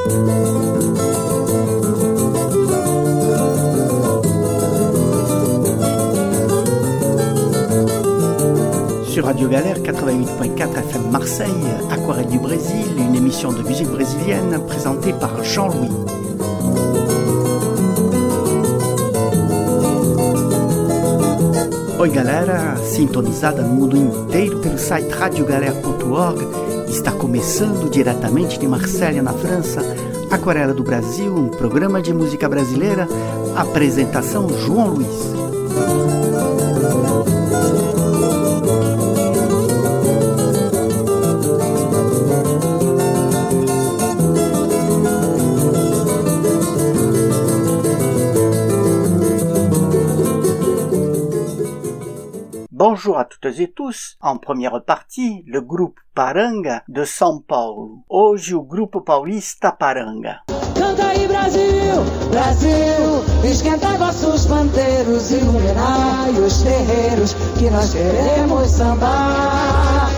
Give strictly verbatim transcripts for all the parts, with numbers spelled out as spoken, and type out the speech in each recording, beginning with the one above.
Sur Radio Galère quatre-vingt-huit point quatre F M Marseille, Aquarelle du Brésil, une émission de musique brésilienne présentée par Jean-Louis. Oi galera, sintonizada no mundo inteiro pelo site radio galère ponto org, está começando diretamente de Marselha, na França, Aquarela do Brasil, um programa de música brasileira, apresentação João Luiz. Bonjour à toutes et tous. En première partie, le groupe Paranga de São Paulo. Hoje o grupo paulista Paranga. Canta aí Brasil, Brasil, esquentai vossos pandeiros, iluminai os terreiros, que nós queremos sambar.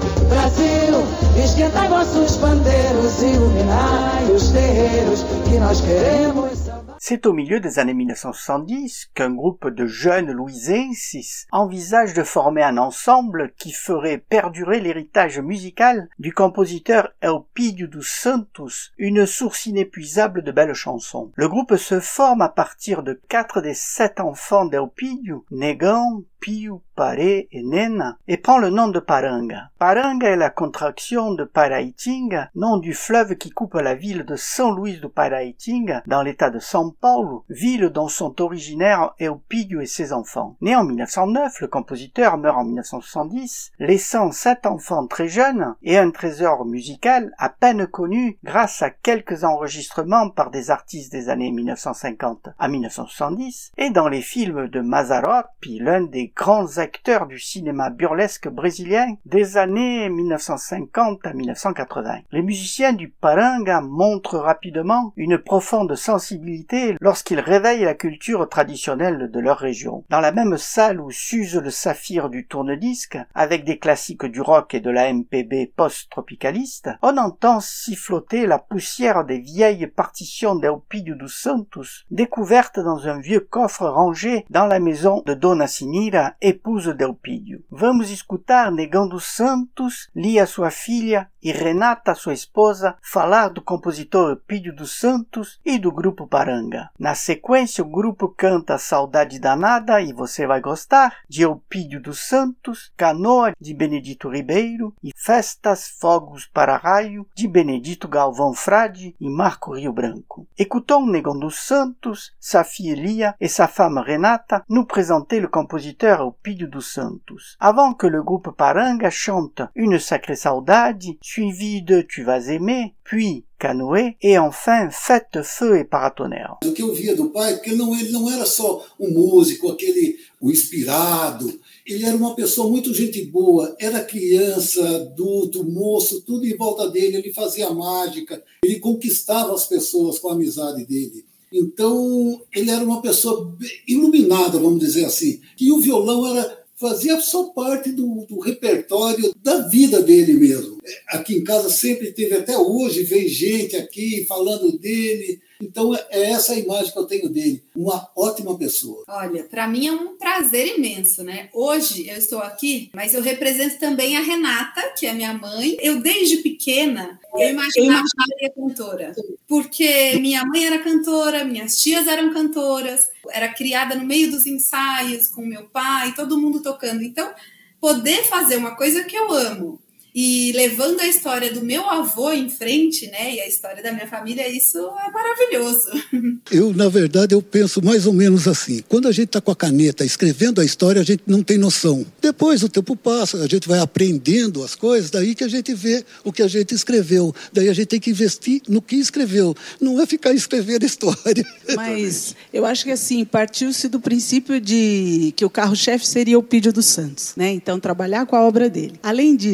Brasil, esquentai vossos pandeiros, iluminai os terreiros, que nós queremos sambar. C'est au milieu des années mille neuf cent soixante-dix qu'un groupe de jeunes louisenses envisage de former un ensemble qui ferait perdurer l'héritage musical du compositeur Elpidio dos Santos, une source inépuisable de belles chansons. Le groupe se forme à partir de quatre des sept enfants d'Elpidio, Negão, Pio, Paré et Nena, et prend le nom de Paranga. Paranga est la contraction de Paraitinga, nom du fleuve qui coupe la ville de São Luís do Paraitinga, dans l'état de São Paulo, ville dont sont originaires Elpidio et ses enfants. Né en mille neuf cent neuf, le compositeur meurt en mille neuf cent soixante-dix, laissant sept enfants très jeunes et un trésor musical à peine connu grâce à quelques enregistrements par des artistes des années mille neuf cent cinquante à mille neuf cent soixante-dix, et dans les films de Mazzaropi, l'un des grands acteurs du cinéma burlesque brésilien des années mille neuf cent cinquante à mille neuf cent quatre-vingts. Les musiciens du Paranga montrent rapidement une profonde sensibilité lorsqu'ils réveillent la culture traditionnelle de leur région. Dans la même salle où s'use le saphir du tourne-disque, avec des classiques du rock et de la M P B post-tropicaliste, on entend siffloter la poussière des vieilles partitions d'Elpidio dos Santos, découvertes dans un vieux coffre rangé dans la maison de Dona Sinira, épouse d'Elpidio. Vamos escutar Negão dos Santos, Lia sua filha e Renata sua esposa falar do compositor Elpidio dos Santos e do grupo Paranga. Na sequência, o grupo canta Saudade Danada e Você Vai Gostar, de Elpidio dos Santos, Canoa, de Benedito Ribeiro, e Festas, Fogos para Raio, de Benedito Galvão Frade e Marco Rio Branco. Écoutons Negão dos Santos, sa fille Lia et sa femme Renata nous présenter le compositeur Elpidio dos Santos, avant que le groupe Paranga chante Une Sacrée Saudade, suivi de Tu Vas Aimer, puis Canoë, et enfin Fête, Feu et Paratonnerre. O que eu via do pai, porque ele não, ele não era só um músico, aquele, o inspirado, ele era uma pessoa muito gente boa, era criança, adulto, moço, tudo em volta dele, ele fazia mágica, ele conquistava as pessoas com a amizade dele. Então, ele era uma pessoa iluminada, vamos dizer assim. E o violão era, fazia só parte do, do repertório da vida dele mesmo. Aqui em casa sempre teve, até hoje, vem gente aqui falando dele. Então, é essa a imagem que eu tenho dele. Uma ótima pessoa. Olha, para mim é um prazer imenso, né? Hoje eu estou aqui, mas eu represento também a Renata, que é minha mãe. Eu, desde pequena, eu imaginava que ela seria cantora. Porque minha mãe era cantora, minhas tias eram cantoras. Era criada no meio dos ensaios com meu pai, todo mundo tocando. Então, poder fazer uma coisa que eu amo e levando a história do meu avô em frente, né, e a história da minha família, isso é maravilhoso. Eu, na verdade, eu penso mais ou menos assim. Quando a gente está com a caneta escrevendo a história, a gente não tem noção. Depois o tempo passa, a gente vai aprendendo as coisas, daí que a gente vê o que a gente escreveu. Daí a gente tem que investir no que escreveu. Não é ficar escrevendo história. Mas eu acho que assim, partiu-se do princípio de que o carro-chefe seria o Elpidio dos Santos, né? Então, trabalhar com a obra dele. Além disso, trazer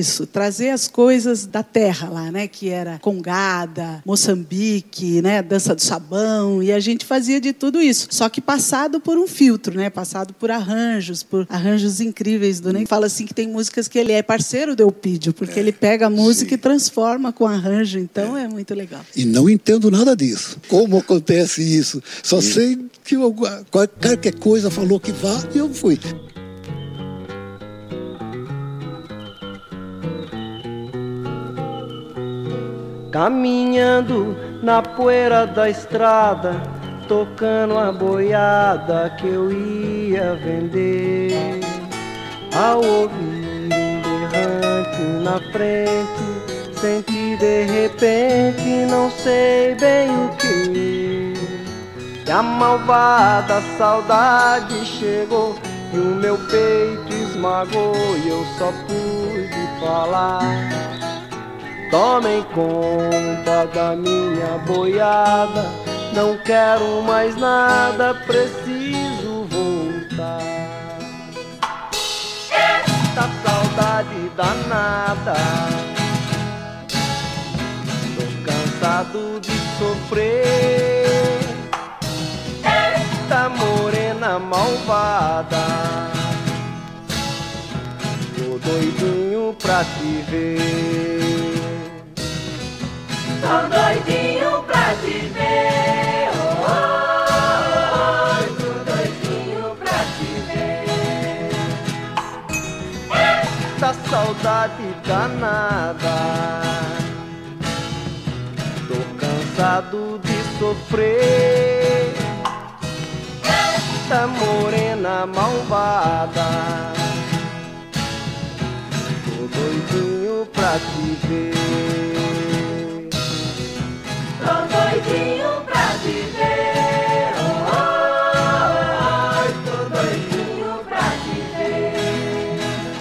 trazer as coisas da terra lá, né? Que era congada, Moçambique, né? Dança do sabão, e a gente fazia de tudo isso. Só que passado por um filtro, né? Passado por arranjos, por arranjos incríveis do Ney. Fala assim que tem músicas que ele é parceiro do Elpidio, porque é, ele pega a música sim. e transforma com arranjo, então é. é muito legal. E não entendo nada disso. Como acontece isso? Só sim. sei que eu, qualquer coisa falou que vá e eu fui. Caminhando na poeira da estrada, tocando a boiada que eu ia vender. Ao ouvir um berrante na frente, senti de repente, não sei bem o que. E a malvada saudade chegou e o meu peito esmagou e eu só pude falar. Tomem conta da minha boiada, não quero mais nada, preciso voltar. Esta saudade danada, tô cansado de sofrer. Esta morena malvada, tô doidinho pra te ver. Tô doidinho pra te ver, oh, oh, oh, tô doidinho pra te ver. Esta saudade danada, tô cansado de sofrer. Esta morena malvada, tô doidinho pra te ver. Tô doidinho pra te ver, oh, oh, oh, tô doidinho pra te ver.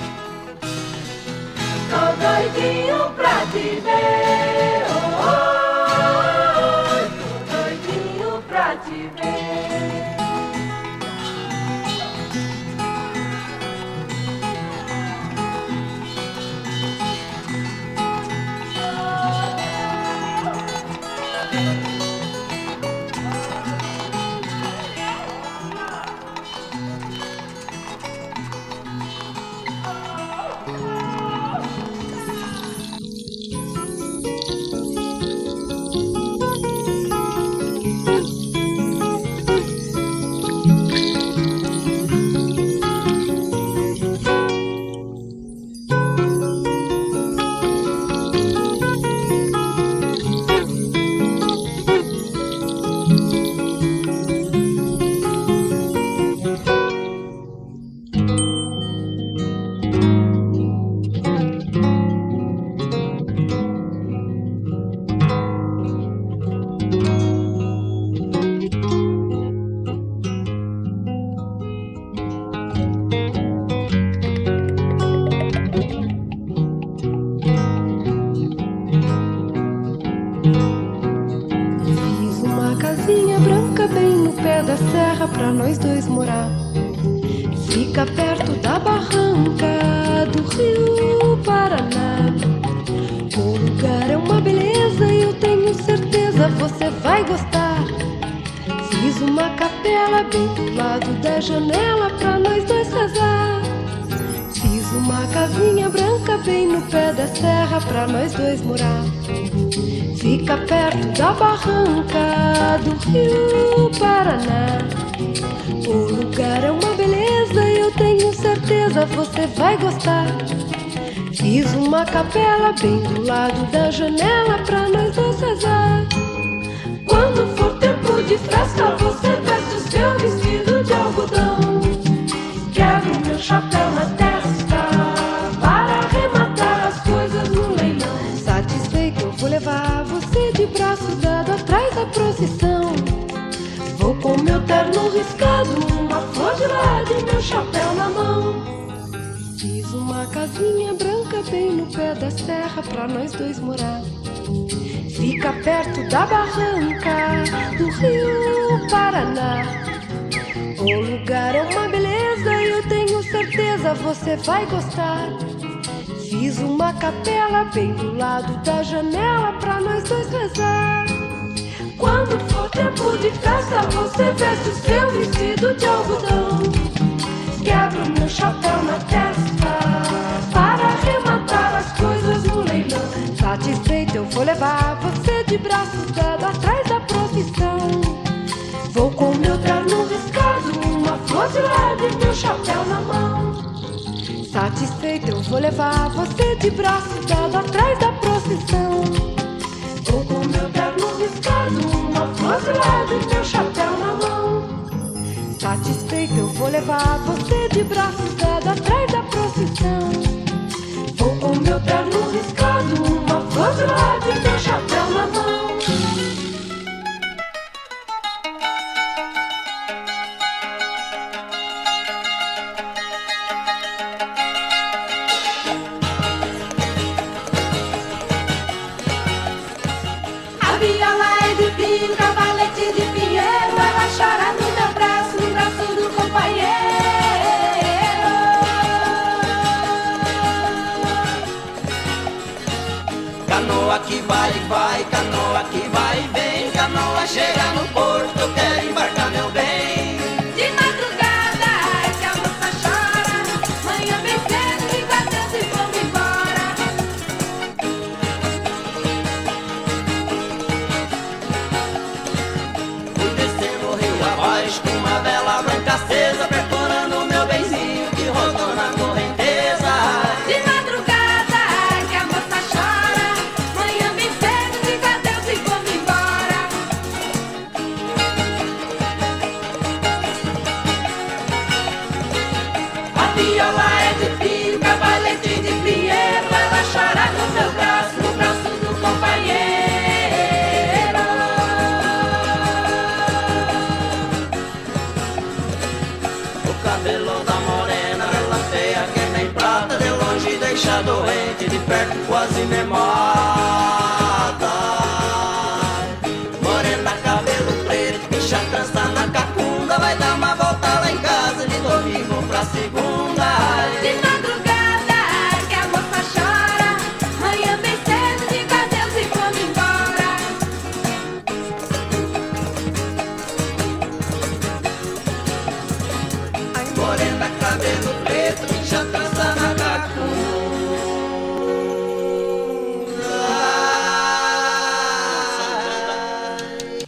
Tô doidinho pra te ver, oh, oh, oh, tô doidinho pra te ver. Pra nós dois morar. Fica perto da barranca do Rio Paraná. O lugar é uma beleza e eu tenho certeza você vai gostar. Fiz uma capela bem do lado da janela pra nós dois rezar. Fiz uma casinha branca bem no pé da serra pra nós dois morar. Fica perto da barranca do Rio Paraná. O lugar é uma beleza e eu tenho certeza você vai gostar. Fiz uma capela bem do lado da janela pra nós dois rezar. Quando for tempo de festa, você veste o seu vestido de algodão. Quebro meu chapéu na testa para arrematar as coisas no leilão. Satisfeito eu vou levar você de braço dado atrás da procissão. Vou com meu terno riscado, uma flor de lado e meu chapéu na mão. Fiz uma casinha branca bem no pé da serra pra nós dois morar. Fica perto da barranca do Rio Paraná. O lugar é uma beleza e eu tenho certeza você vai gostar. Fiz uma capela bem do lado da janela pra nós dois rezar. Quando for tempo de festa, você veste o seu vestido de algodão. Quebro meu chapéu na testa para arrematar as coisas no leilão. Satisfeito eu vou levar você de braço dado atrás da profissão. Vou com meu terno riscado, uma flor de lado e meu chapéu na mão. Satisfeito eu vou levar você de braço dado atrás da procissão. Vou com meu terno riscado, uma flor de lado e meu chapéu na mão. Satisfeito eu vou levar você de braço dado atrás da procissão. Vou com meu terno riscado, uma flor de lado e meu chapéu na mão. Que vai, vai, canoa que vai e vem. Canoa chega no porto, eu quero embarcar meu bem. De madrugada é que a moça chora. Manhã bem cedo, diga adeus e vamos embora. Fui descendo o rio abaixo com uma vela branca acesa, percorrendo o meu benzinho que rodou na correnteza. De madrugada é que a moça chora. Manhã bem cedo, diga adeus e vamos embora. A viola é de pinho, cavalete de pinheiro. Ela chora no meu braço, no braço do companheiro. O cabelo da morena, ela feia que nem prata. De longe deixa doente, de perto quase me mata. Morena, cabelo preto, bicha trança na cacunda. Vai dar uma volta lá em casa de domingo pra segunda. De madrugada é que a moça chora. Manhã bem cedo, diga adeus e vamos embora. Morena, cabelo preto, bicha trança na cacunda.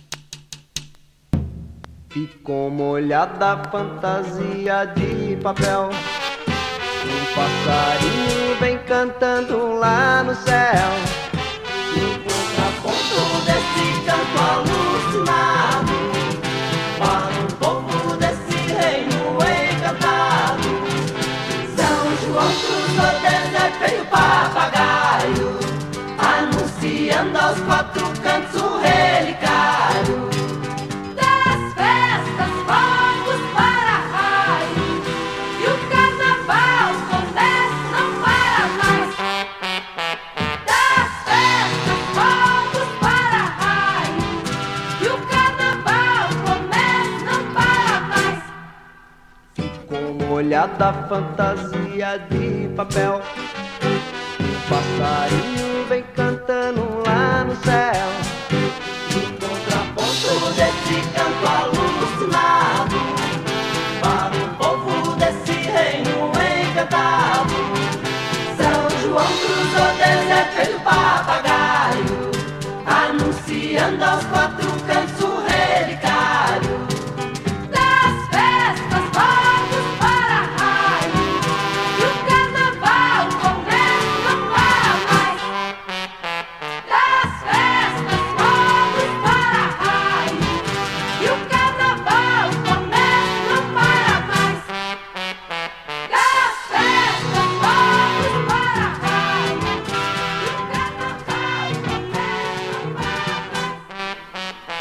Ficou molhada a fantasia de papel. Um passarinho vem cantando lá no céu. No contraponto desse canto alucinado, para o povo desse reino encantado, São João cruzou deserto e o papagaio, anunciando aos quatro cantos o relicário. Das festas, fogos para raio, e o carnaval começa, não para mais. Das festas, fogos para raio, e o carnaval começa, não para mais. Ficou molhada a fantasia de papel. Um passarinho vem cantando lá no céu. No contraponto desse canto alucinado, para o povo desse reino encantado, São João cruzou deserto e o papagaio, anunciando aos quatro cantos o relicário. Das festas, fogos para raio, e o carnaval começa, não para mais. Das festas, fogos para raio, e o carnaval começa, não para mais. Das festas, fogos para raio, e o carnaval começa, não para mais.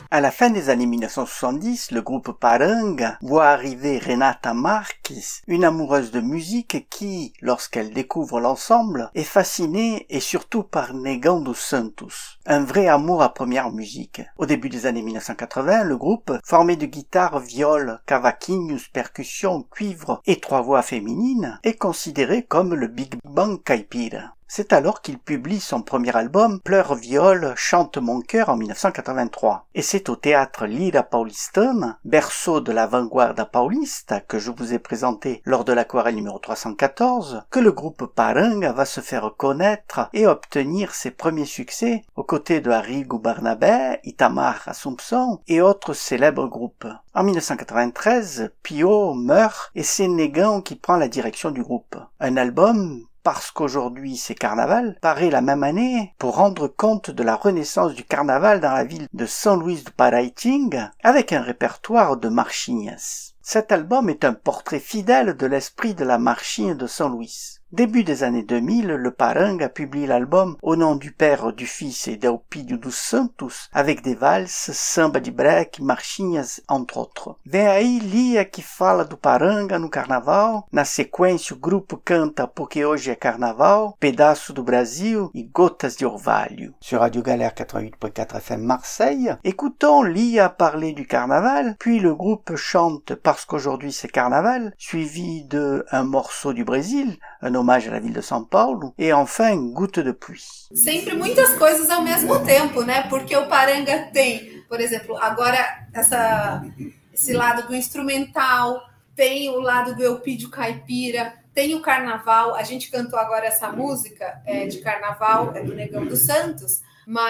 À la fin des années mille neuf cent soixante-dix, le groupe Paranga voit arriver Renata Marques, une amoureuse de musique qui, lorsqu'elle découvre l'ensemble, est fascinée et surtout par Negão dos Santos. Un vrai amour à première musique. Au début des années mille neuf cent quatre-vingts, le groupe, formé de guitare, viol, cavaquinhos, percussions, cuivre et trois voix féminines, est considéré comme le Big Bang Caipira. C'est alors qu'il publie son premier album, Pleure Viol, Chante mon cœur en mille neuf cent quatre-vingt-trois. Et c'est au théâtre Lira Paulistana, berceau de la vanguardia paulista que je vous ai présenté lors de l'aquarelle numéro trois cent quatorze, que le groupe Paranga va se faire connaître et obtenir ses premiers succès aux côtés de Arrigo Barnabé, Itamar Assumpção et autres célèbres groupes. En mille neuf cent quatre-vingt-treize, Pio meurt et c'est Negão qui prend la direction du groupe. Un album, Parce qu'aujourd'hui c'est carnaval, paraît la même année pour rendre compte de la renaissance du carnaval dans la ville de São Luís do Paraitinga avec un répertoire de marchinhas. Cet album est un portrait fidèle de l'esprit de la marchinha de São Luís. Début des années deux mille, le Paranga publie l'album Au nom du Père, du Fils et d'Elpidio dos Santos avec des valses, samba de break, marchinhas, entre autres. Vem aí Lia que fala do Paranga no carnaval, na sequência o grupo canta Porque hoje é carnaval, Pedaço do Brasil e Gotas de Orvalho. Sur Radio Galère quatre-vingt-huit point quatre F M Marseille, écoutons Lia parler du carnaval, puis le groupe chante Parce qu'aujourd'hui c'est carnaval, suivi de un morceau du Brésil, un hommage à la ville de São Paulo, e enfin Goutte de Pluie. Sempre muitas coisas ao mesmo tempo, né? Porque o Paranga tem, por exemplo, agora essa, esse lado do instrumental, tem o lado do Elpidio Caipira, tem o carnaval. A gente cantou agora essa música é, de carnaval, é do Negão dos Santos,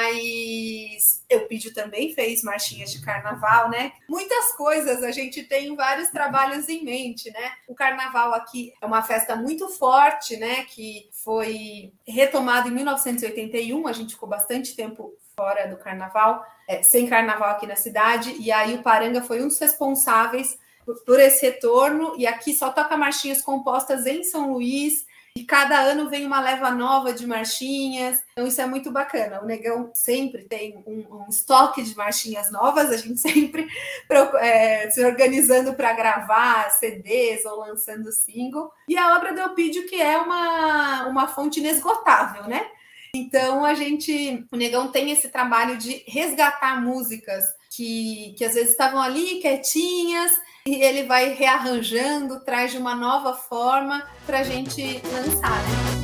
mas Elpidio também fez marchinhas de carnaval, né? Muitas coisas, a gente tem vários trabalhos em mente, né? O carnaval aqui é uma festa muito forte, né? Que foi retomado em mil novecentos e oitenta e um, a gente ficou bastante tempo fora do carnaval, é, sem carnaval aqui na cidade, e aí o Paranga foi um dos responsáveis por, por esse retorno, e aqui só toca marchinhas compostas em São Luís, e cada ano vem uma leva nova de marchinhas, então isso é muito bacana. O Negão sempre tem um, um estoque de marchinhas novas, a gente sempre é, se organizando para gravar C Ds ou lançando single. E a obra do Elpidio, que é uma, uma fonte inesgotável, né? Então a gente, o Negão tem esse trabalho de resgatar músicas que, que às vezes estavam ali quietinhas, e ele vai rearranjando, traz de uma nova forma para a gente lançar, né?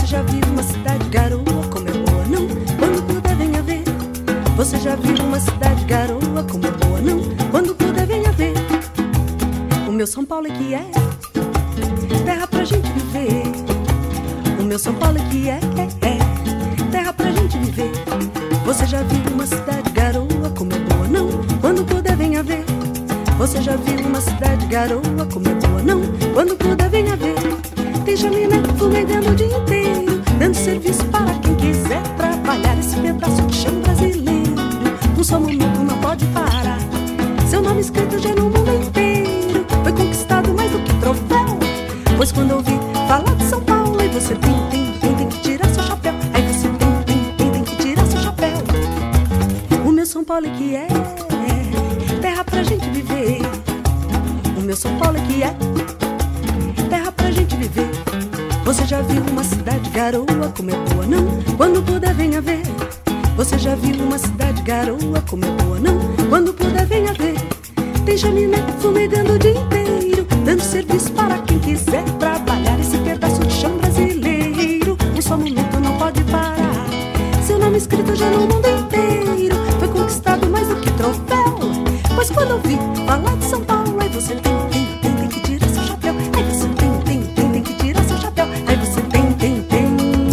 já viu uma cidade garoa como é boa, não? Quando puder venha ver. Você já viu uma cidade garoa como é boa, não? Quando puder venha ver. O meu São Paulo é que é terra pra gente viver. O meu São Paulo é que é, é, é terra pra gente viver. Você já viu uma cidade garoa como é boa, não? Quando puder venha ver. Você já viu uma cidade garoa como é boa, não? Quando puder venha ver. Tem chaminé fumegando o dia inteiro, dando serviço para quem quiser trabalhar esse pedaço de chão brasileiro. Um só momento não pode parar. Seu nome escrito já no mundo inteiro foi conquistado mais do que troféu. Pois quando ouvi falar de São Paulo, aí você tem, tem, tem, tem que tirar seu chapéu. Aí você tem, tem, tem, tem que tirar seu chapéu. O meu São Paulo é que é terra pra gente viver. O meu São Paulo é que é terra pra gente viver. Você já viu uma cidade garoa como é boa, não? Quando puder venha ver. Você já viu uma cidade garoa como é boa, não? Quando puder venha ver. Tem chaminé fumegando o dia inteiro, dando serviço para quem quiser trabalhar esse pedaço de chão brasileiro. Um só momento não pode parar. Seu nome escrito já no mundo inteiro foi conquistado mais do que troféu. Pois quando eu vi falar de São Paulo, aí você tem, tem, tem, tem que tirar seu chapéu. Aí você tem, tem, tem, tem que tirar seu chapéu. Aí você tem, tem, tem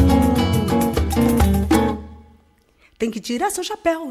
tem que tirar seu chapéu.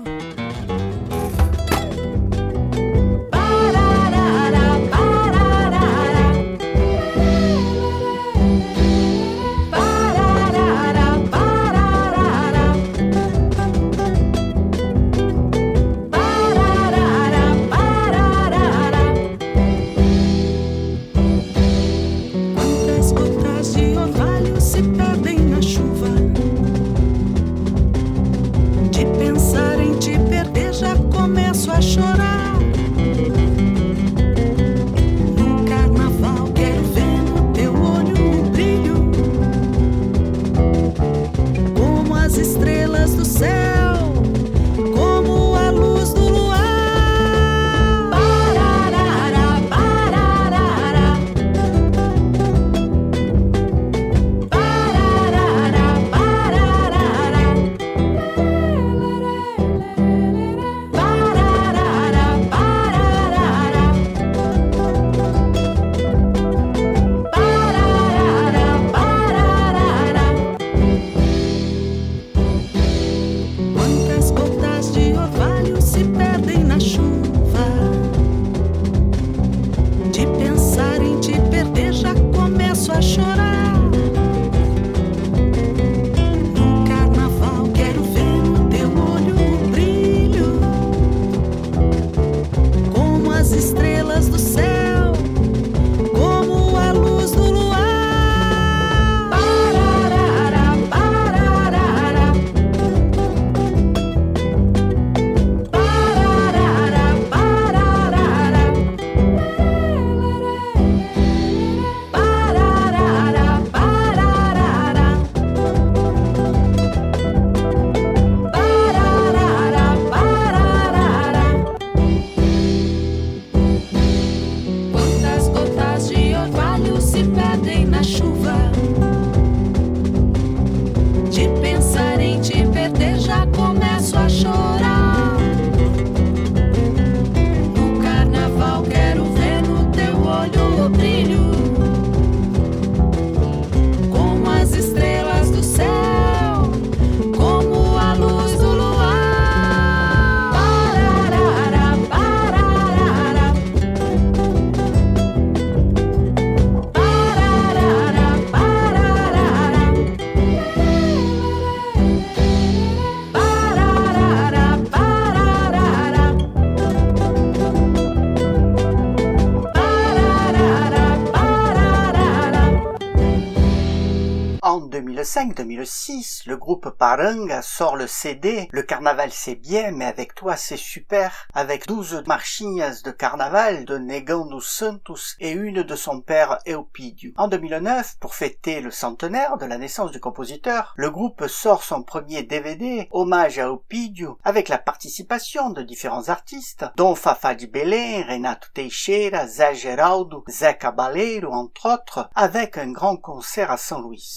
deux mille cinq deux mille six, le groupe Paranga sort le C D Le Carnaval c'est bien, mais avec toi c'est super, avec douze marchinhas de carnaval de Negão dos Santos et une de son père Eupídio. En deux mille neuf, pour fêter le centenaire de la naissance du compositeur, le groupe sort son premier D V D, hommage à Eupídio, avec la participation de différents artistes, dont Fafá de Belém, Renato Teixeira, Zé Geraldo, Zé Cabaleiro, entre autres, avec un grand concert à São Luís. En deux mille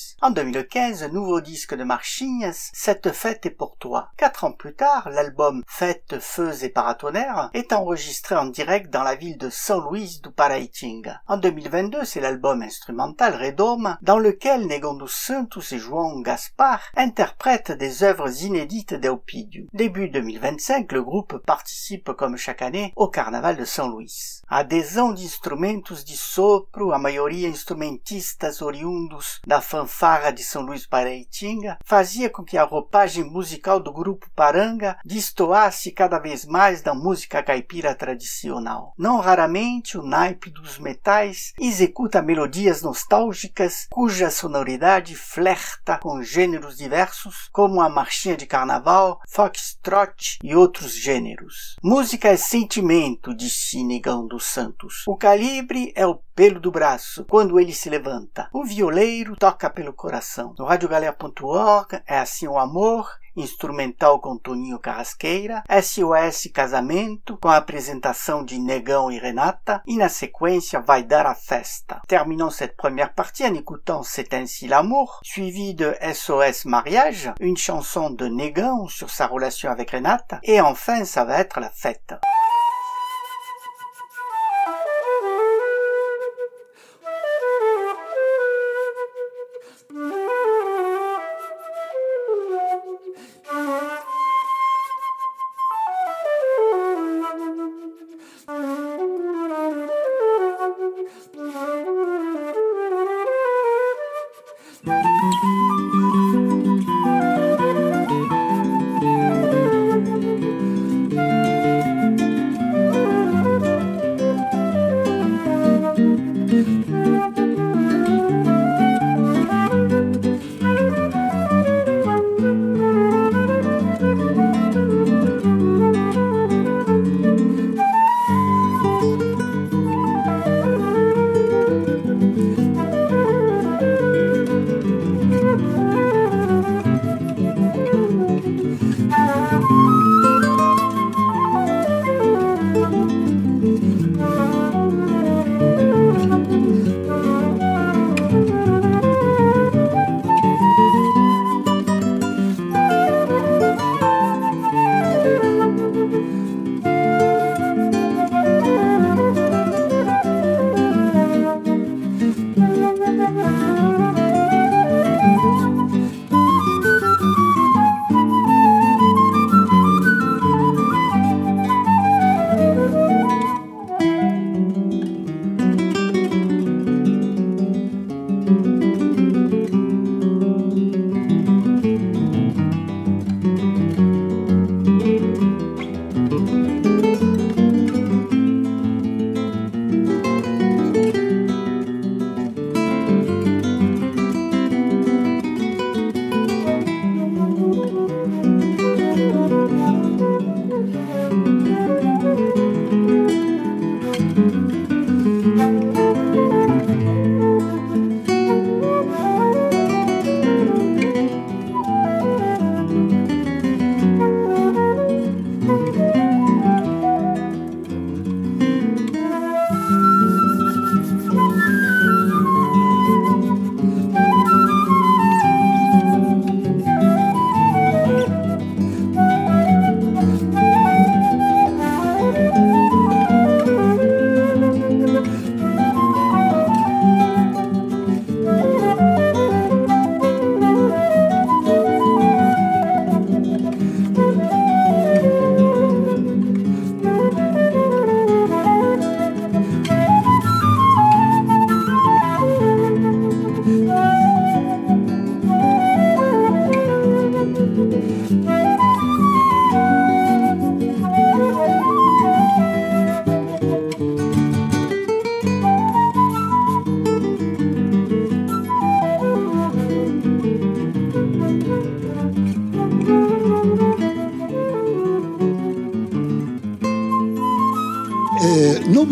mille quinze, nouveau disque de Marchinhas, Cette fête est pour toi. Quatre ans plus tard, l'album Fête, Feux et Paratonnerre est enregistré en direct dans la ville de São Luís do Paraitinga. En deux mille vingt-deux, c'est l'album instrumental Redoma, dans lequel Negão dos Santos et João Gaspar interprètent des œuvres inédites d'Elpidio. Début deux mille vingt-cinq, le groupe participe comme chaque année au carnaval de São Luís. Adesão de instrumentos de sopro, a maioria instrumentistas oriundos da fanfarra de São Luís Paraitinga, fazia com que a roupagem musical do grupo Paranga destoasse cada vez mais da música caipira tradicional. Não raramente, o naipe dos metais executa melodias nostálgicas cuja sonoridade flerta com gêneros diversos, como a marchinha de carnaval, foxtrot e outros gêneros. Música é sentimento, disse Negão dos Santos. O calibre é o pelo do braço, quando ele se levanta. O violeiro toca pelo coração. No rádio galera ponto org, É Assim o Amor, instrumental com Toninho Carrasqueira, S O S Casamento, com a apresentação de Negão e Renata, e na sequência Vai Dar a Festa. Terminons cette première partie en écoutant C'est Ainsi l'Amour, suivi de S O S Mariage, une chanson de Negão sur sa relation avec Renata, et enfin ça va être la fête.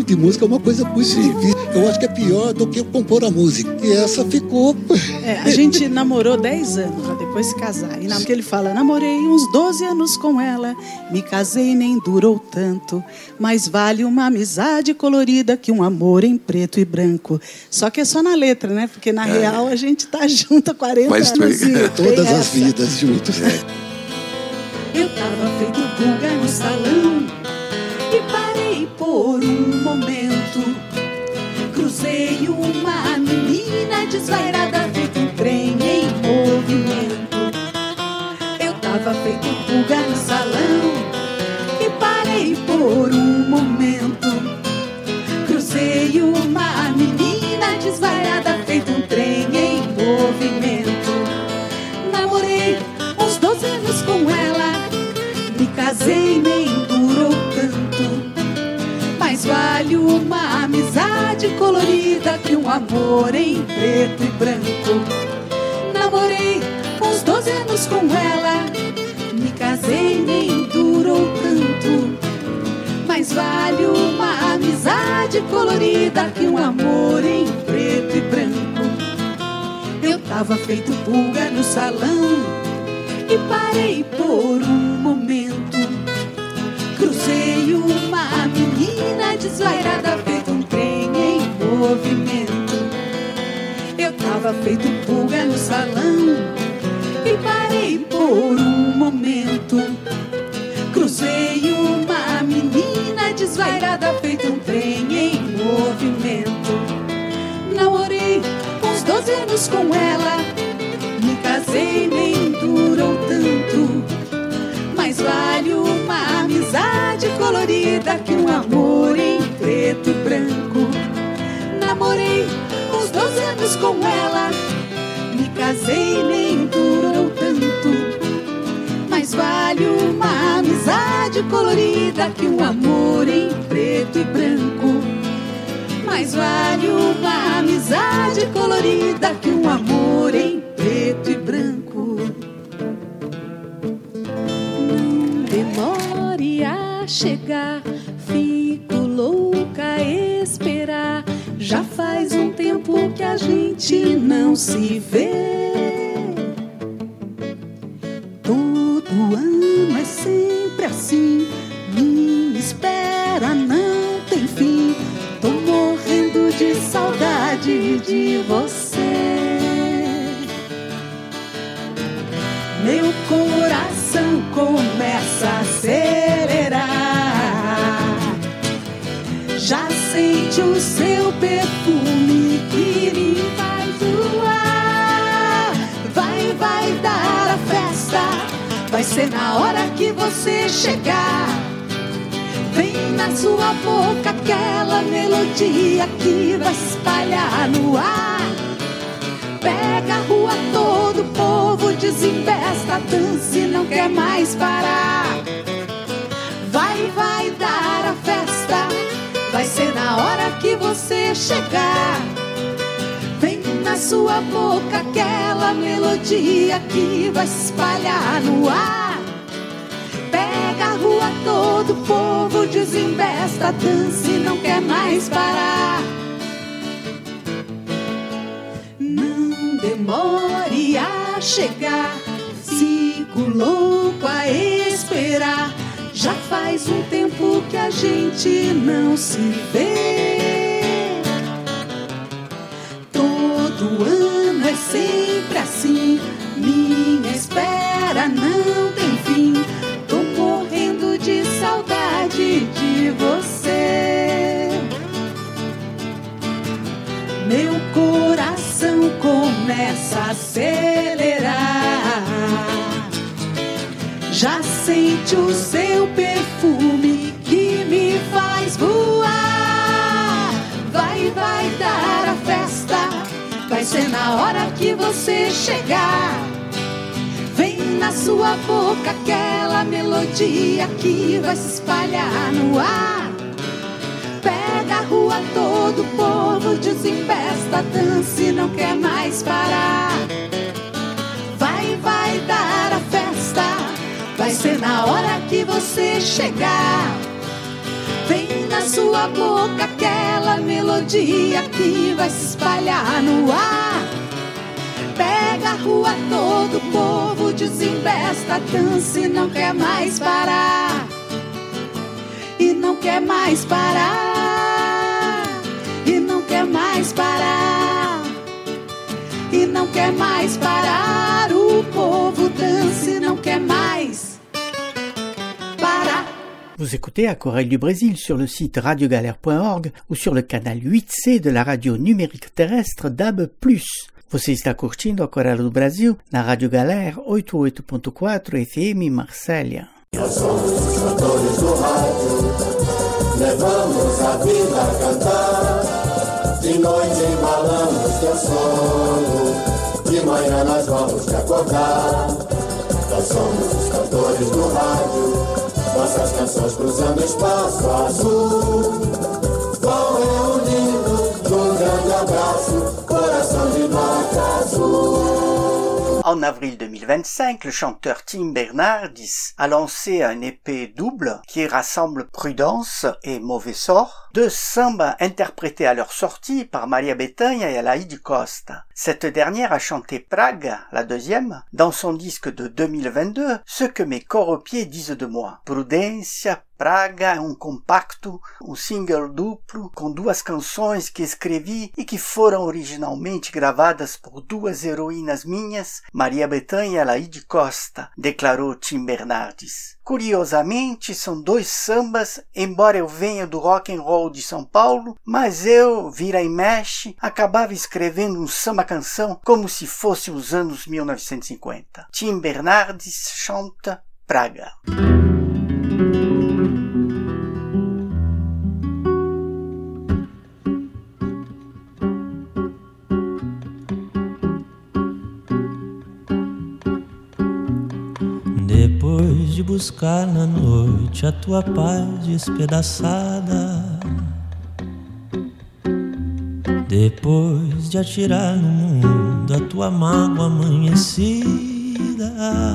de música é uma coisa muito difícil. Eu acho que é pior do que compor a música. E essa ficou... É, a gente namorou dez anos para depois se casar. E na que ele fala, namorei uns doze anos com ela, me casei nem durou tanto, mas vale uma amizade colorida que um amor em preto e branco. Só que é só na letra, né? Porque na é. real a gente tá junto há quarenta mas anos. E todas as vidas juntos. É. Eu tava feito pulga no salão e parei por um momento. Cruzei uma menina desvairada, feito um trem em movimento. Eu tava feito pulga no salão e parei por um momento. Cruzei uma menina desvairada, feito um trem em movimento. Namorei uns doze anos com ela, me casei nem durou tanto, mas vale uma amizade colorida que um amor em preto e branco. Namorei uns doze anos com ela, me casei nem durou tanto, mas vale uma amizade colorida que um amor em preto e branco. Eu tava feito pulga no salão e parei por um momento. Cruzei uma menina desvairada, feito um trem em movimento. Eu tava feito pulga no salão e parei por um momento. Cruzei uma menina desvairada, feito um trem em movimento. Namorei uns doze anos com ela, me casei nem durou tanto, mas vale uma amizade colorida que um amor em preto e branco. Namorei uns doze anos com ela, me casei nem durou tanto, mas vale uma amizade colorida que um amor em preto e branco. Mas vale uma amizade colorida que um amor em preto e branco. Não demore a chegar, fico louca a esperar. Já faz um tempo que a gente não se vê. Todo ano é sempre assim, minha espera não tem fim. Tô morrendo de saudade de você. Meu coração começa a acelerar. Já sente o seu perfume que me faz voar. Vai, vai dar a festa, vai ser na hora que você chegar. Vem na sua boca aquela melodia que vai espalhar no ar. Pega a rua toda, o povo desembesta, dança e não quer mais parar. Vai, vai dar a festa, vai ser na hora que você chegar. Vem na sua boca aquela melodia que vai espalhar no ar. Pega a rua toda, o povo desembesta, dança e não quer mais parar. Não demore a chegar, fico louco a esperar. Já faz um tempo que a gente não se vê. Todo ano é sempre assim, minha espera não tem fim. Tô morrendo de saudade de você. Meu coração começa a acelerar. Já sente o seu perfume que me faz voar. Vai, vai dar a festa, vai ser na hora que você chegar. Vem na sua boca aquela melodia que vai se espalhar no ar. Pega a rua toda, o povo desembesta, dança e não quer mais parar. Vai, vai dar a festa, vai ser na hora que você chegar. Vem na sua boca aquela melodia que vai se espalhar no ar. Pega a rua todo, o povo desembesta, dança e não quer mais parar. E não quer mais parar. E não quer mais parar. E não quer mais parar. O povo dança e não quer mais parar. Vous écoutez Aquarelle du Brésil sur le site radio galère point org ou sur le canal huit C de la radio numérique terrestre D A B plus. Você está curtindo Aquarela do Brasil na Rádio Galera oitenta e oito ponto quatro F M Marsella. Nós somos os cantores do rádio, levamos a vida a cantar. De noite embalamos teu sono, de manhã nós vamos te acordar. Nós somos os cantores do rádio, nossas canções cruzando espaço azul. Vão reunindo num grande abraço, coração de nota azul. En avril deux mille vingt-cinq, le chanteur Tim Bernardis a lancé un E P double qui rassemble Prudence et Mauvais Sort, deux sambas interprétés à leur sortie par Maria Bethânia et Alaïde Costa. Cette dernière a chanté Praga, la deuxième, dans son disque de deux mille vingt-deux, Ce que mes coropiers disent de moi. Prudência, Praga é um compacto, um single duplo com duas canções que escrevi e que foram originalmente gravadas por duas heroínas minhas, Maria Bethânia e Alaíde Costa, declarou Tim Bernardis. Curiosamente, são dois sambas, embora eu venha do rock and roll de São Paulo, mas eu, vira e mexe, acabava escrevendo um samba-canção como se fosse os anos mil novecentos e cinquenta. Tim Bernardis chanta Praga. Depois de buscar na noite a tua paz despedaçada, depois de atirar no mundo a tua mágoa amanhecida,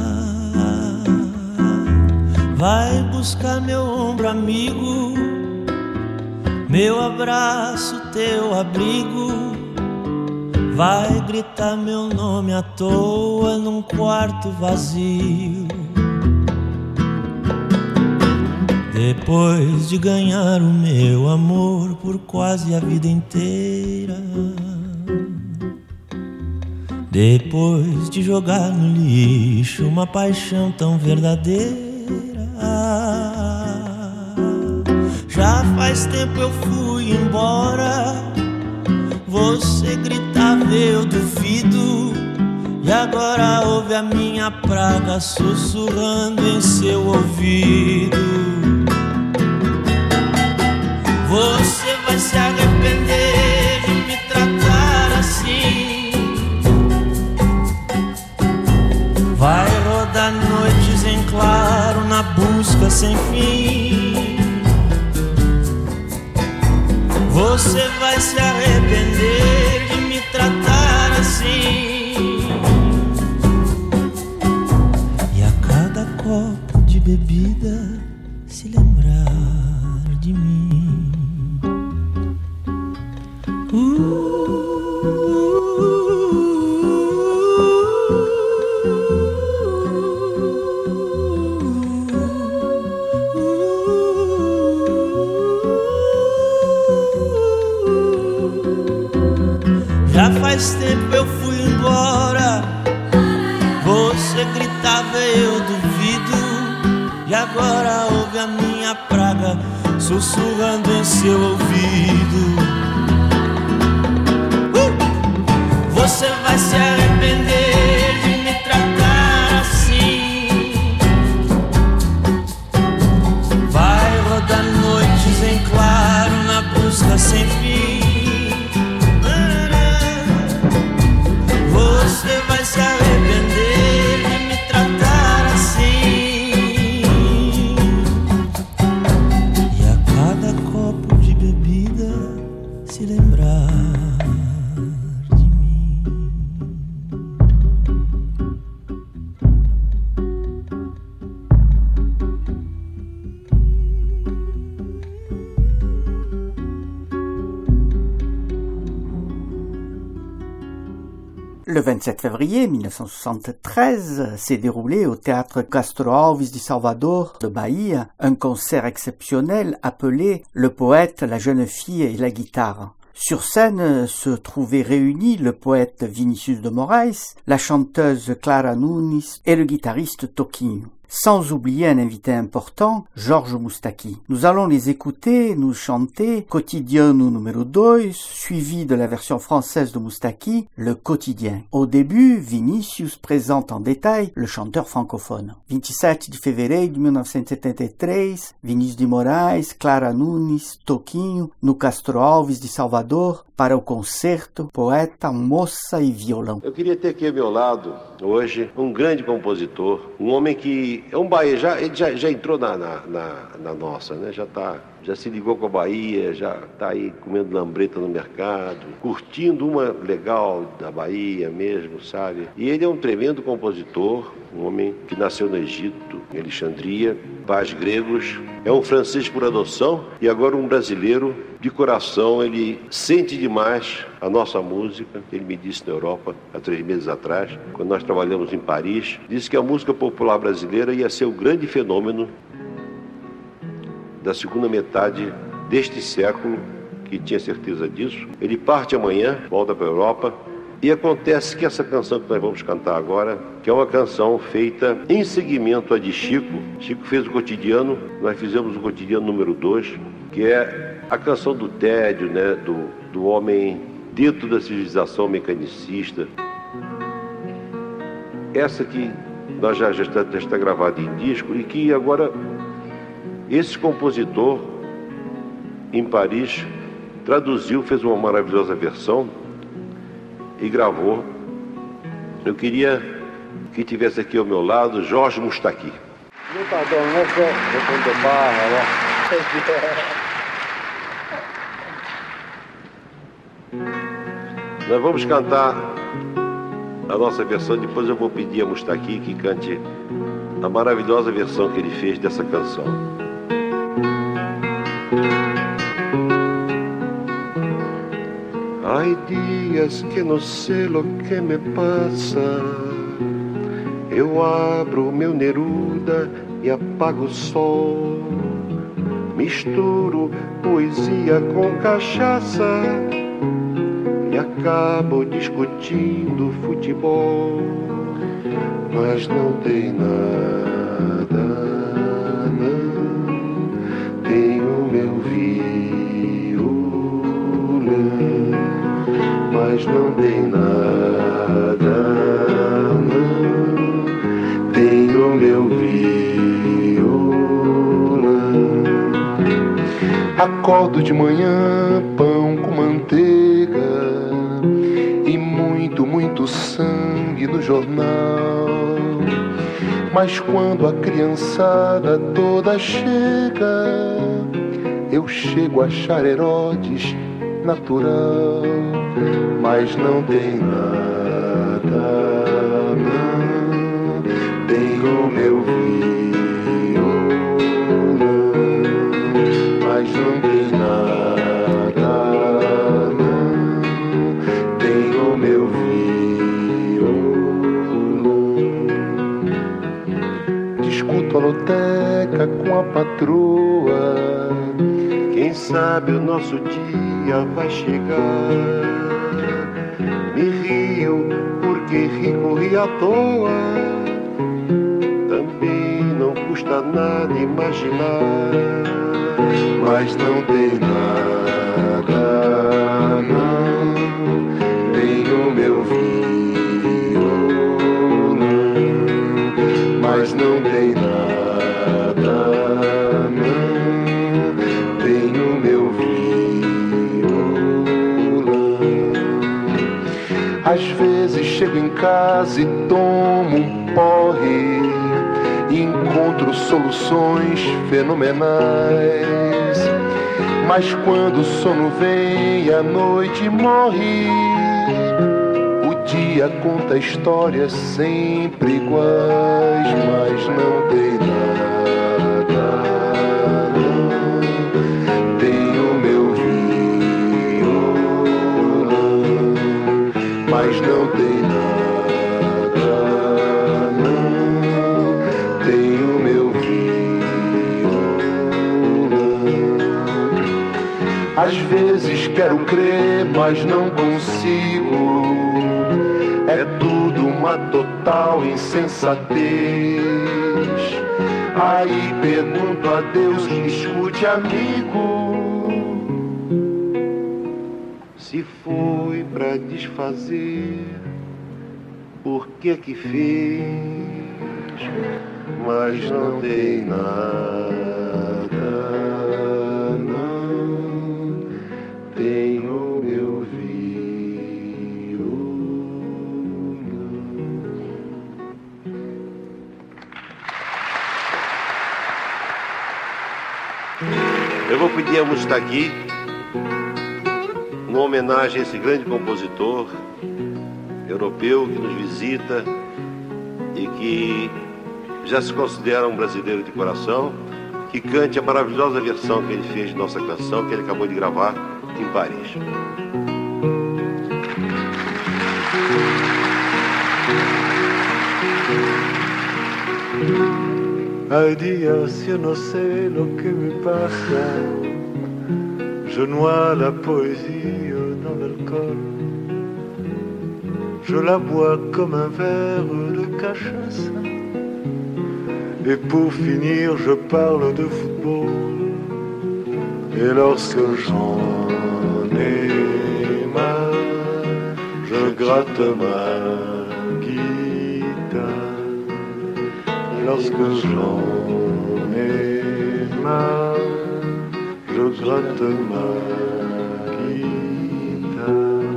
vai buscar meu ombro amigo, meu abraço, teu abrigo. Vai gritar meu nome à toa num quarto vazio. Depois de ganhar o meu amor por quase a vida inteira, depois de jogar no lixo uma paixão tão verdadeira, já faz tempo eu fui embora. Você gritava, eu duvido, e agora ouve a minha praga sussurrando em seu ouvido. Você vai se arrepender de me tratar assim. Vai rodar noites em claro na busca sem fim. Você vai se arrepender de me tratar assim. E a cada copo de bebida se lembrar de mim. Uh. Já faz tempo eu fui embora. Você gritava, eu duvido, e agora ouve a minha praga sussurrando em seu ouvido. uh! Você vai se arrepender de me tratar assim. Vai rodar noites em claro na busca sem fim. Você vai se arrepender de me tratar assim. E a cada copo de bebida se lembrar de mim. Le vingt-sept février mille neuf cent soixante-treize s'est déroulé au théâtre Castro Alves de Salvador de Bahia un concert exceptionnel appelé « Le poète, la jeune fille et la guitare ». Sur scène se trouvaient réunis le poète Vinicius de Moraes, la chanteuse Clara Nunes et le guitariste Toquinho. Sans oublier un invité important, Jorge Moustaki. Nous allons les écouter nous chanter Cotidiano numéro deux, suivi de la version française de Moustaki, Le Quotidien. Au début, Vinicius présente en détail le chanteur francophone. vingt-sept de fevereiro de mille neuf cent setenta e três, Vinícius de Moraes, Clara Nunes, Toquinho, no Castro Alves de Salvador, para o concerto Poeta, Moça e Violão. Eu queria ter aqui ao meu lado, hoje, um grande compositor, um homem que é um Bahia, já, ele já, já entrou na, na, na, na nossa, né? Já tá, já se ligou com a Bahia, já está aí comendo lambreta no mercado, curtindo uma legal da Bahia mesmo, sabe? E ele é um tremendo compositor, um homem que nasceu no Egito, em Alexandria, pais gregos, é um francês por adoção e agora um brasileiro de coração. Ele sente demais a nossa música. Ele me disse na Europa, há três meses atrás, quando nós trabalhamos em Paris, disse que a música popular brasileira ia ser o grande fenômeno da segunda metade deste século, que tinha certeza disso. Ele parte amanhã, volta para a Europa, e acontece que essa canção que nós vamos cantar agora, que é uma canção feita em seguimento a de Chico. Chico fez o Cotidiano, nós fizemos o Cotidiano número dois, que é a canção do tédio, né, do, do homem dentro da civilização mecanicista. Essa que nós já, já, está, já está gravada em disco e que agora esse compositor em Paris traduziu, fez uma maravilhosa versão e gravou. Eu queria que tivesse aqui ao meu lado Jorge Moustaki. Nós vamos cantar a nossa versão, depois eu vou pedir a Moustaki que cante a maravilhosa versão que ele fez dessa canção. Hay dias que não sei o que me passa. Eu abro meu Neruda e apago o sol. Misturo poesia com cachaça e acabo discutindo futebol. Mas não tem nada, não. Tenho meu violão, mas não tem nada, não. Tenho meu violão. Acordo de manhã, pão com manteiga e muito, muito sangue no jornal. Mas quando a criançada toda chega, eu chego a achar Herodes natural. Mas não tem nada, não. Tenho meu violão, mas não tem nada, não. Tenho meu violão. Discuto a loteca com a patroa. Quem sabe o nosso dia vai chegar. Me rio porque rico ri à toa. Também não custa nada imaginar. Mas não tem nada, não. Tenho meu violão, mas não tem nada, não. Tenho meu violão. Às vezes chego em casa e tomo um porre e encontro soluções fenomenais. Mas quando o sono vem e a noite morre, o dia conta histórias sempre iguais. Mas não tem nada, não. Tenho meu violão, mas não tem nada. crer, mas não consigo. É tudo uma total insensatez. Aí pergunto a Deus, escute, amigo, se foi pra desfazer, por que que fez? Mas não tem nada, não tem o meu Eu vou pedir a música aqui, uma homenagem a esse grande compositor europeu que nos visita e que já se considera um brasileiro de coração, que cante a maravilhosa versão que ele fez de nossa canção, que ele acabou de gravar em Paris. Ay Dios, yo no sé lo que me pasa. Je noie la poésie dans l'alcool. Je la bois comme un verre de cachaça. Et pour finir, je parle de football. Et lorsque j'en ai marre, je gratte ma guitare. Lorsque j'en ai marre, je gratte ma guitare.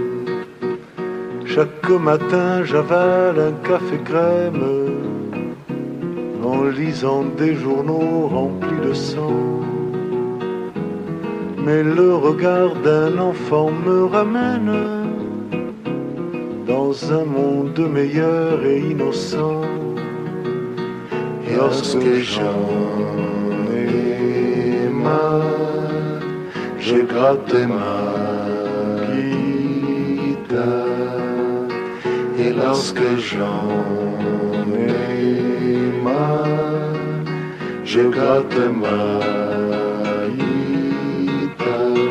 Chaque matin j'avale un café crème en lisant des journaux remplis de sang. Mais le regard d'un enfant me ramène dans un monde meilleur et innocent. Lorsque j'en ai marre, je gratte ma guitare. Et lorsque j'en ai marre, je gratte ma guitare.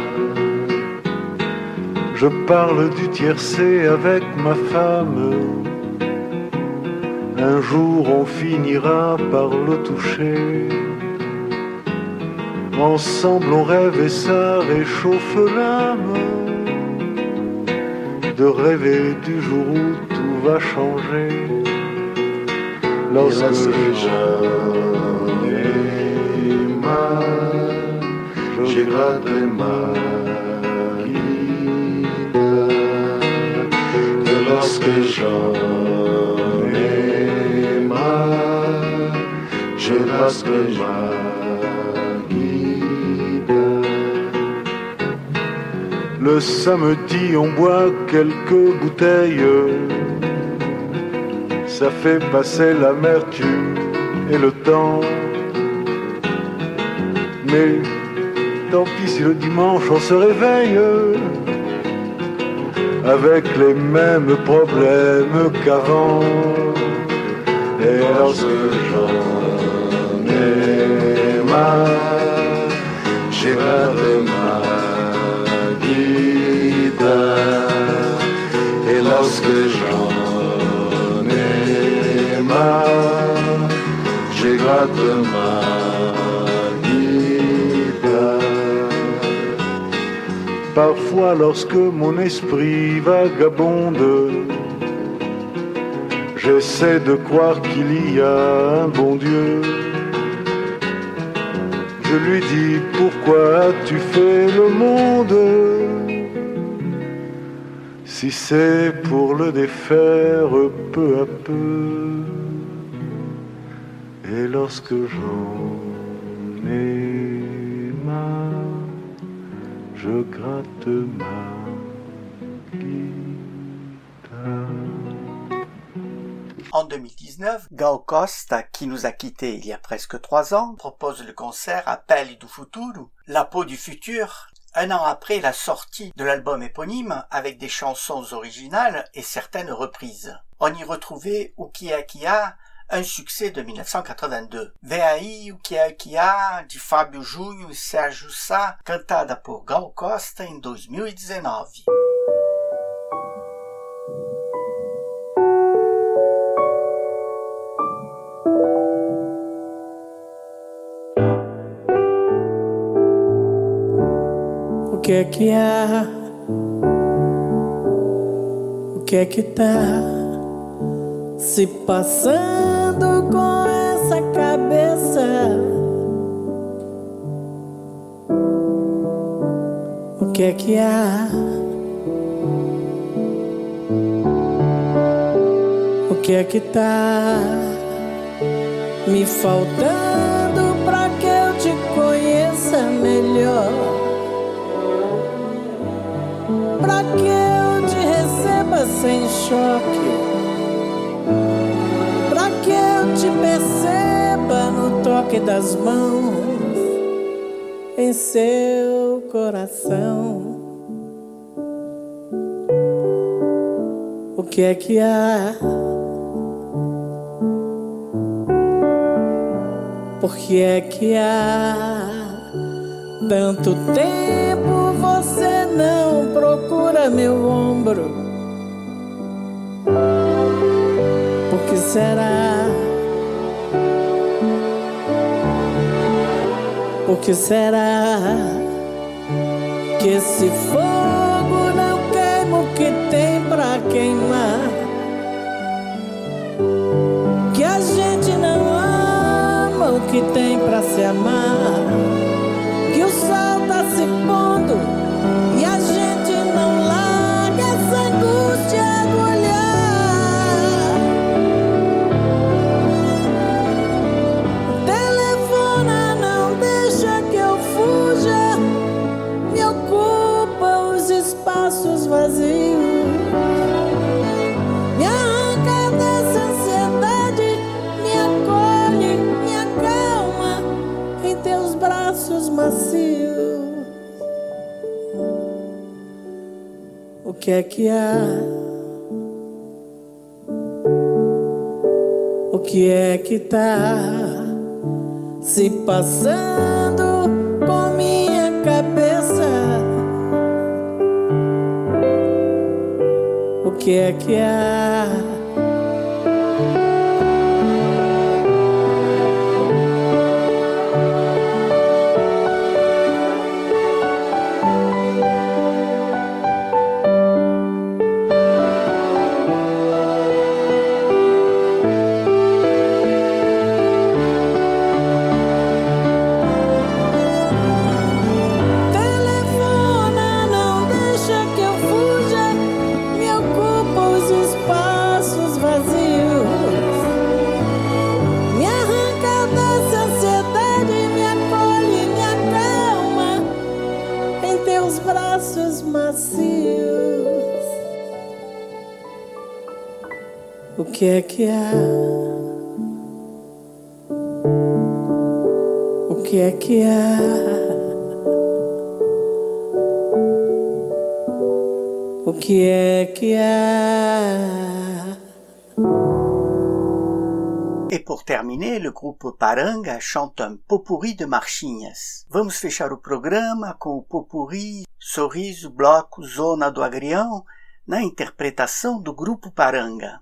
Je parle du tiercé avec ma femme. Un jour on finira par le toucher. Ensemble on rêve et ça réchauffe l'âme. De rêver du jour où tout va changer. Lorsque j'en ai marre, je gratte ma guitare. Et lorsque j'en je raspe ma guitare. Le samedi on boit quelques bouteilles. Ça fait passer l'amertume et le temps. Mais tant pis si le dimanche on se réveille avec les mêmes problèmes qu'avant. Et lorsque j'en ai marre, j'ai gardé ma guitare. Et lorsque j'en ai marre, j'ai gardé ma guitare. Parfois lorsque mon esprit vagabonde, j'essaie de croire qu'il y a un bon Dieu. Je lui dis, pourquoi as-tu fait le monde si c'est pour le défaire peu à peu. Et lorsque j'en ai marre, je gratte ma En deux mille dix-neuf, Gal Costa, qui nous a quittés il y a presque trois ans, propose le concert A Pele do Futuro, La peau du futur, un an après la sortie de l'album éponyme avec des chansons originales et certaines reprises. On y retrouvait Ukiakia, un succès de mille neuf cent quatre-vingt-deux. Vem aí o que é que há, de Fábio Júnior e Sérgio Sá, cantada por Gal Costa em dois mil e dezenove. O que é que há? O que é que tá se passando com essa cabeça? O que é que há? O que é que tá me faltando pra que eu te conheça melhor? Pra que eu te receba sem choque? Pra que eu te perceba no toque das mãos em seu coração? O que é que há? Por que é que há tanto tempo você não procura meu ombro? Por que será? Por que será que esse fogo não queima o que tem pra queimar? Que a gente não ama o que tem pra se amar? Que o sol tá se pondo e a gente não larga essa angústia do olhar. Telefona, não deixa que eu fuja, me ocupa os espaços vazios, me arranca dessa ansiedade, me acolhe, me acalma em teus braços macios. O que é que há? O que é que tá se passando com minha cabeça? O que é que há? O que é que há? O que é que há? O que é que há? E por terminer, le groupe Paranga chante un pot-pourri de marchinhas. Vamos fechar o programa com o pot-pourri Sorriso, Bloco, Zona do Agrião, na interpretação do grupo Paranga.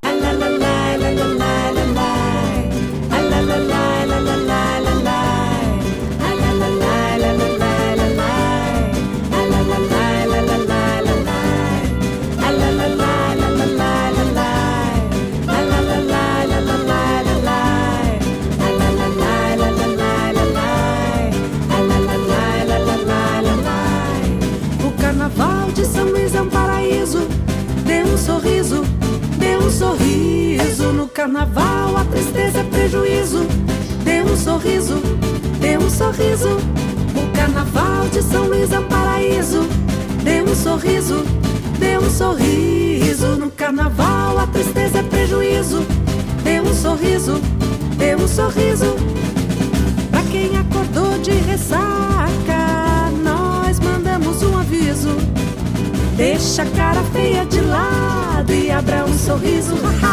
O carnaval de São Luís é um paraíso. Dê um sorriso, dê um sorriso. No carnaval a tristeza é prejuízo. Dê um sorriso, dê um sorriso. O carnaval de São Luís é um paraíso. Dê um sorriso, dê um sorriso. No carnaval a tristeza é prejuízo. Dê um sorriso, dê um sorriso. Pra quem acordou de ressaca, nós mandamos um aviso. Deixa a cara feia de lado e abra um sorriso, haha,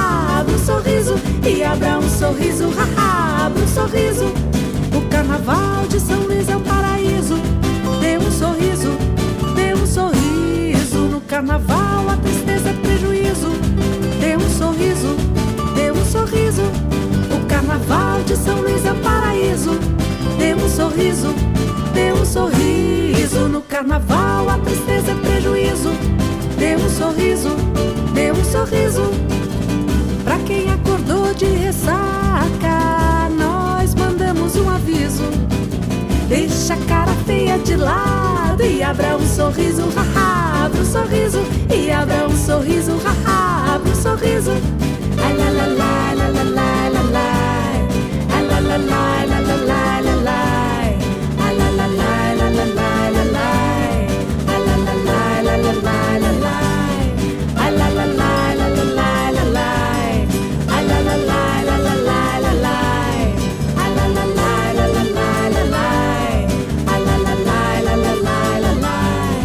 abra um sorriso e abra um sorriso, haha, abra um sorriso. O carnaval de São Luís é um paraíso. Dê um sorriso, dê um sorriso. No carnaval a tristeza é prejuízo. Dê um sorriso, dê um sorriso. O carnaval de São Luís é um paraíso. Dê um sorriso, dê um sorriso. No carnaval a tristeza é prejuízo. Dê um sorriso, dê um sorriso. Pra quem acordou de ressaca, nós mandamos um aviso. Deixa a cara feia de lado e abra um sorriso, haha, abra um sorriso. E abra um sorriso, haha, abra um sorriso. Ai la la la la la la la la. Ai la la la la la la la la. Ai la la la la la la la la. Ai la la la la la la la la. Ai la la la la la la la la. Ai la la la la la la la la. Ai la la la la la la la la. Ai la la la la la la la la.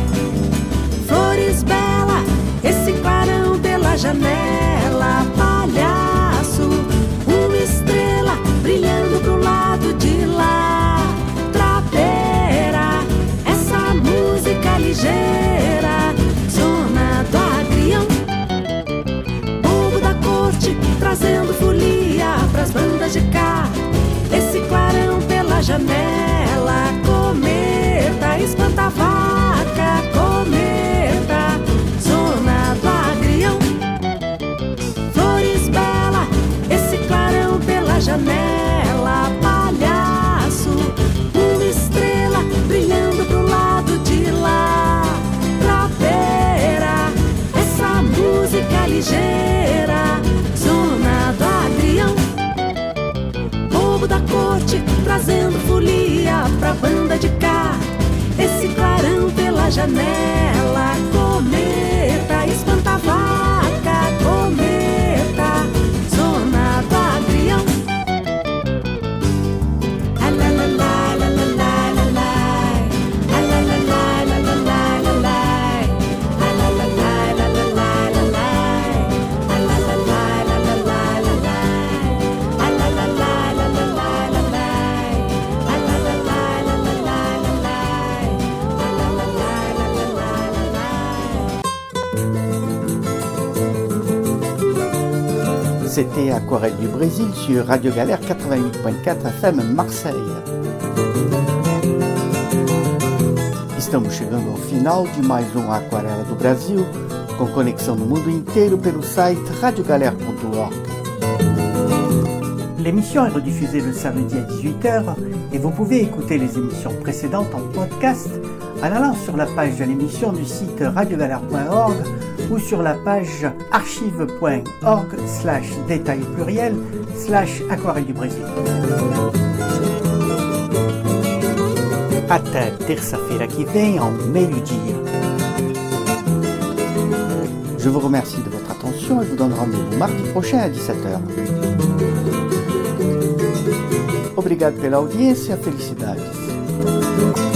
Flores bela, esse clarão pela janela, palhaço, uma estrela brilhando pro lado de lá. Trapeira, essa música ligeira, zona do agrião, povo da corte trazendo folia pras bandas de cá. Esse clarão pela janela, cometa, espanta vaca, cometa, zona do agrião. Flores bela, esse clarão pela janela, palhaço, uma estrela brilhando pro lado de lá. Trapeira, essa música ligeira, zona do agrião, povo da corte trazendo folia pra banda de cá. Esse clarão pela janela, cometa, espanta vaca, cometa, zona do agrião. Ai la la la la la la la la. Ai la la la la la la la la. Ai la la la la la la la la. Ai la la la la la la la la. Ai la la la la la la la la. Ai la la la la la la la la. Ai la la la la la la la. C'était Aquarelle du Brésil sur Radio Galère quatre-vingt-huit point quatre F M Marseille. Estamos chegando ao final de mais um Aquarela do Brasil, com conexão no mundo inteiro pelo site radio galère point org. L'émission est rediffusée le samedi à dix-huit heures et vous pouvez écouter les émissions précédentes en podcast en allant sur la page de l'émission du site radio galère point org ou sur la page archive point org slash détail pluriel slash aquarelle du Brésil. Até terça-feira que vem ao meio-dia. Je vous remercie de votre attention et vous donne rendez-vous mardi prochain à dix-sept heures. Obrigado pela audiência, felicidades.